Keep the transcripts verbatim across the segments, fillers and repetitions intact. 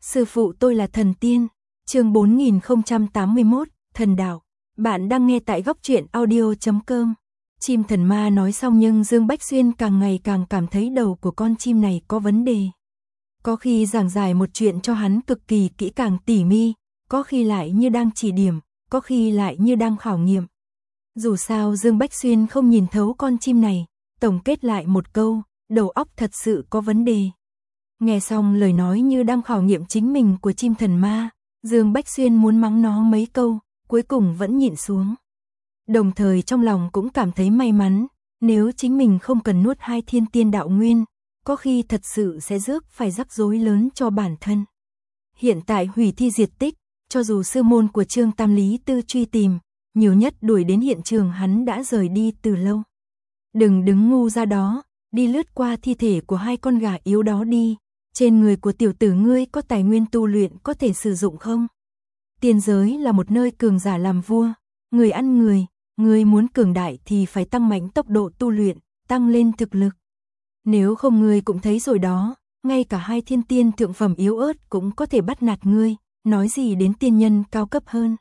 Sư phụ tôi là thần tiên. Chương bốn nghìn không trăm tám mươi mốt, thần đạo. Bạn đang nghe tại góc truyện audio chấm com. Chim thần ma nói xong nhưng Dương Bách Xuyên càng ngày càng cảm thấy đầu của con chim này có vấn đề. Có khi giảng giải một chuyện cho hắn cực kỳ kỹ càng tỉ mi, có khi lại như đang chỉ điểm, có khi lại như đang khảo nghiệm. Dù sao Dương Bách Xuyên không nhìn thấu con chim này, tổng kết lại một câu, đầu óc thật sự có vấn đề. Nghe xong lời nói như đang khảo nghiệm chính mình của chim thần ma, Dương Bách Xuyên muốn mắng nó mấy câu, cuối cùng vẫn nhịn xuống. Đồng thời trong lòng cũng cảm thấy may mắn, nếu chính mình không cần nuốt hai thiên tiên đạo nguyên, có khi thật sự sẽ rước phải rắc rối lớn cho bản thân. Hiện tại hủy thi diệt tích, cho dù sư môn của Trương Tam Lý Tư truy tìm, nhiều nhất đuổi đến hiện trường hắn đã rời đi từ lâu. Đừng đứng ngu ra đó, đi lướt qua thi thể của hai con gà yếu đó đi, trên người của tiểu tử ngươi có tài nguyên tu luyện có thể sử dụng không? Tiên giới là một nơi cường giả làm vua, người ăn người, ngươi muốn cường đại thì phải tăng mạnh tốc độ tu luyện, tăng lên thực lực. Nếu không ngươi cũng thấy rồi đó, ngay cả hai thiên tiên thượng phẩm yếu ớt cũng có thể bắt nạt ngươi, nói gì đến tiên nhân cao cấp hơn.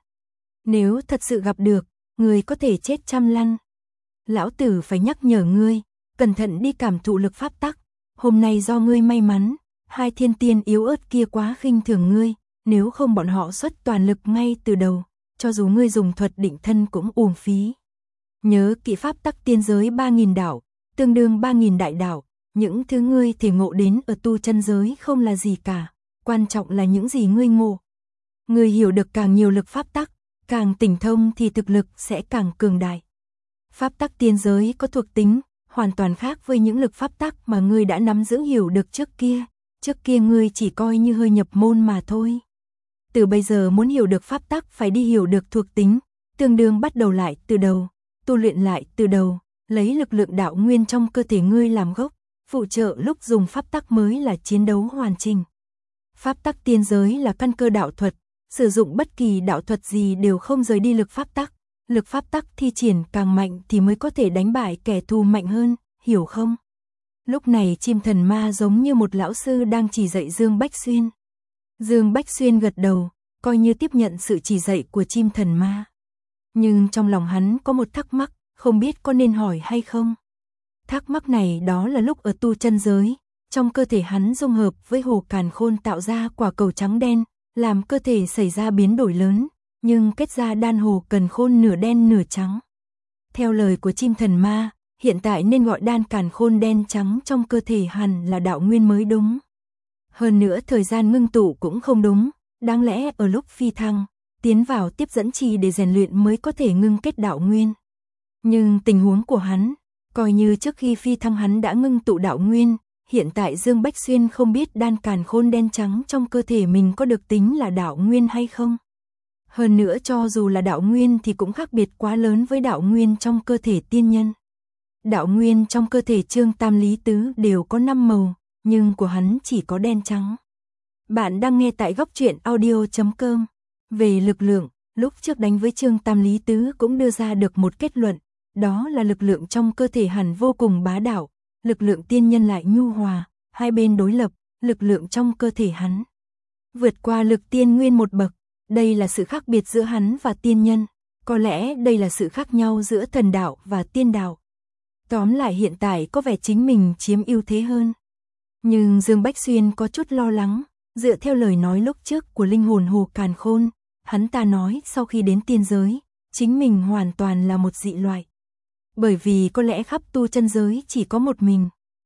Nếu thật sự gặp được, ngươi có thể chết trăm lăn. Lão tử phải nhắc nhở ngươi, cẩn thận đi cảm thụ lực pháp tắc, hôm nay do ngươi may mắn, hai thiên tiên yếu ớt kia quá khinh thường ngươi, nếu không bọn họ xuất toàn lực ngay từ đầu, cho dù ngươi dùng thuật định thân cũng uổng phí. Nhớ kỹ pháp tắc tiên giới ba nghìn đảo, tương đương ba nghìn đại đảo, những thứ ngươi thể ngộ đến ở tu chân giới không là gì cả, quan trọng là những gì ngươi ngộ. Ngươi hiểu được càng nhiều lực pháp tắc, càng tỉnh thông thì thực lực sẽ càng cường đại. Pháp tắc tiên giới có thuộc tính hoàn toàn khác với những lực pháp tắc mà ngươi đã nắm giữ hiểu được trước kia, trước kia ngươi chỉ coi như hơi nhập môn mà thôi. Từ bây giờ muốn hiểu được pháp tắc phải đi hiểu được thuộc tính, tương đương bắt đầu lại từ đầu, tu luyện lại từ đầu, lấy lực lượng đạo nguyên trong cơ thể ngươi làm gốc, phụ trợ lúc dùng pháp tắc mới là chiến đấu hoàn chỉnh. Pháp tắc tiên giới là căn cơ đạo thuật, sử dụng bất kỳ đạo thuật gì đều không rời đi lực pháp tắc, lực pháp tắc thi triển càng mạnh thì mới có thể đánh bại kẻ thù mạnh hơn, hiểu không? Lúc này chim thần ma giống như một lão sư đang chỉ dạy Dương Bách Xuyên. Dương Bách Xuyên gật đầu, coi như tiếp nhận sự chỉ dạy của chim thần ma. Nhưng trong lòng hắn có một thắc mắc, không biết có nên hỏi hay không. Thắc mắc này đó là lúc ở tu chân giới, trong cơ thể hắn dung hợp với hồ càn khôn tạo ra quả cầu trắng đen, làm cơ thể xảy ra biến đổi lớn, nhưng kết ra đan hồ càn khôn nửa đen nửa trắng. Theo lời của chim thần ma, hiện tại nên gọi đan càn khôn đen trắng trong cơ thể hẳn là đạo nguyên mới đúng. Hơn nữa thời gian ngưng tụ cũng không đúng, đáng lẽ ở lúc phi thăng, tiến vào tiếp dẫn trì để rèn luyện mới có thể ngưng kết đạo nguyên. Nhưng tình huống của hắn, coi như trước khi phi thăng hắn đã ngưng tụ đạo nguyên, hiện tại Dương Bách Xuyên không biết đan càn khôn đen trắng trong cơ thể mình có được tính là đạo nguyên hay không. Hơn nữa cho dù là đạo nguyên thì cũng khác biệt quá lớn với đạo nguyên trong cơ thể tiên nhân. Đạo nguyên trong cơ thể Trương Tam Lý Tứ đều có năm màu, nhưng của hắn chỉ có đen trắng. Bạn đang nghe tại góc truyện audio chấm com. Về lực lượng, lúc trước đánh với Trương Tam Lý Tứ cũng đưa ra được một kết luận, đó là lực lượng trong cơ thể hắn vô cùng bá đạo, lực lượng tiên nhân lại nhu hòa, hai bên đối lập, lực lượng trong cơ thể hắn vượt qua lực tiên nguyên một bậc, đây là sự khác biệt giữa hắn và tiên nhân, có lẽ đây là sự khác nhau giữa thần đạo và tiên đạo. Tóm lại hiện tại có vẻ chính mình chiếm ưu thế hơn. Nhưng Dương Bách Xuyên có chút lo lắng, dựa theo lời nói lúc trước của linh hồn hồ càn khôn, hắn ta nói sau khi đến tiên giới, chính mình hoàn toàn là một dị loại. Bởi vì có lẽ khắp tu chân giới chỉ có một mình.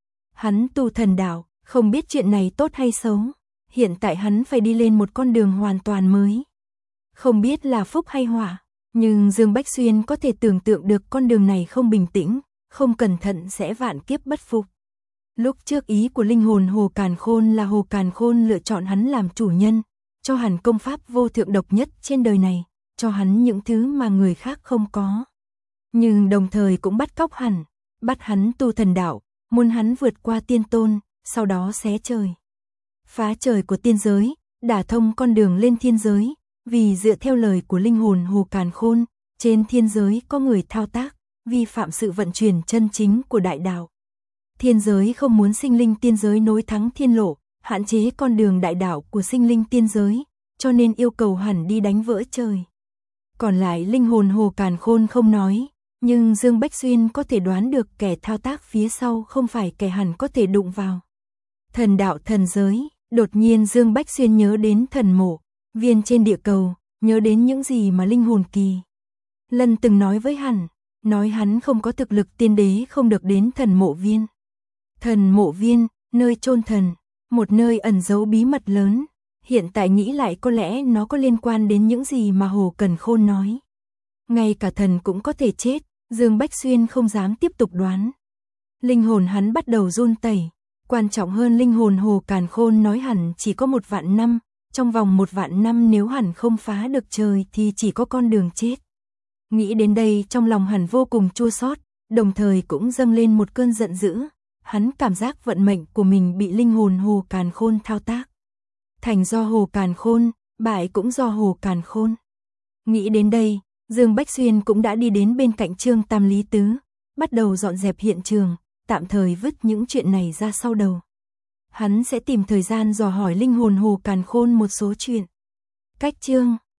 Hắn tu thần đạo, không biết chuyện này tốt hay xấu, hiện tại hắn phải đi lên một con đường hoàn toàn mới. Không biết là phúc hay họa, nhưng Dương Bách Xuyên có thể tưởng tượng được con đường này không bình tĩnh, không cẩn thận sẽ vạn kiếp bất phục. Lúc trước ý của linh hồn hồ càn khôn là hồ càn khôn lựa chọn hắn làm chủ nhân, cho hắn công pháp vô thượng độc nhất trên đời này, cho hắn những thứ mà người khác không có. Nhưng đồng thời cũng bắt cóc hắn, bắt hắn tu thần đạo, muốn hắn vượt qua tiên tôn, sau đó xé trời. Phá trời của tiên giới, đả thông con đường lên thiên giới, vì dựa theo lời của linh hồn hồ càn khôn, trên thiên giới có người thao tác, vi phạm sự vận chuyển chân chính của đại đạo. Thiên giới không muốn sinh linh tiên giới nối thắng thiên lộ, hạn chế con đường đại đạo của sinh linh tiên giới, cho nên yêu cầu hẳn đi đánh vỡ trời. Còn lại linh hồn Hồ Càn Khôn không nói, nhưng Dương Bách Xuyên có thể đoán được kẻ thao tác phía sau không phải kẻ hẳn có thể đụng vào. Thần đạo thần giới, đột nhiên Dương Bách Xuyên nhớ đến thần mộ viên trên địa cầu, nhớ đến những gì mà linh hồn Kỳ Lân từng nói với hắn, nói hắn không có thực lực tiên đế không được đến thần mộ viên. Thần mộ viên, nơi chôn thần, một nơi ẩn giấu bí mật lớn, hiện tại nghĩ lại có lẽ nó có liên quan đến những gì mà Hồ Càn Khôn nói. Ngay cả thần cũng có thể chết, Dương Bách Xuyên không dám tiếp tục đoán. Linh hồn hắn bắt đầu run tẩy, quan trọng hơn linh hồn Hồ Càn Khôn nói hẳn chỉ có một vạn năm, trong vòng một vạn năm nếu hẳn không phá được trời thì chỉ có con đường chết. Nghĩ đến đây trong lòng hẳn vô cùng chua xót, đồng thời cũng dâng lên một cơn giận dữ, hắn cảm giác vận mệnh của mình bị linh hồn Hồ Càn Khôn thao tác. Thành do Hồ Càn Khôn, bại cũng do Hồ Càn Khôn. Nghĩ đến đây, Dương Bách Xuyên cũng đã đi đến bên cạnh Trương Tam Lý Tứ, bắt đầu dọn dẹp hiện trường, tạm thời vứt những chuyện này ra sau đầu. Hắn sẽ tìm thời gian dò hỏi linh hồn Hồ Càn Khôn một số chuyện. Cách chương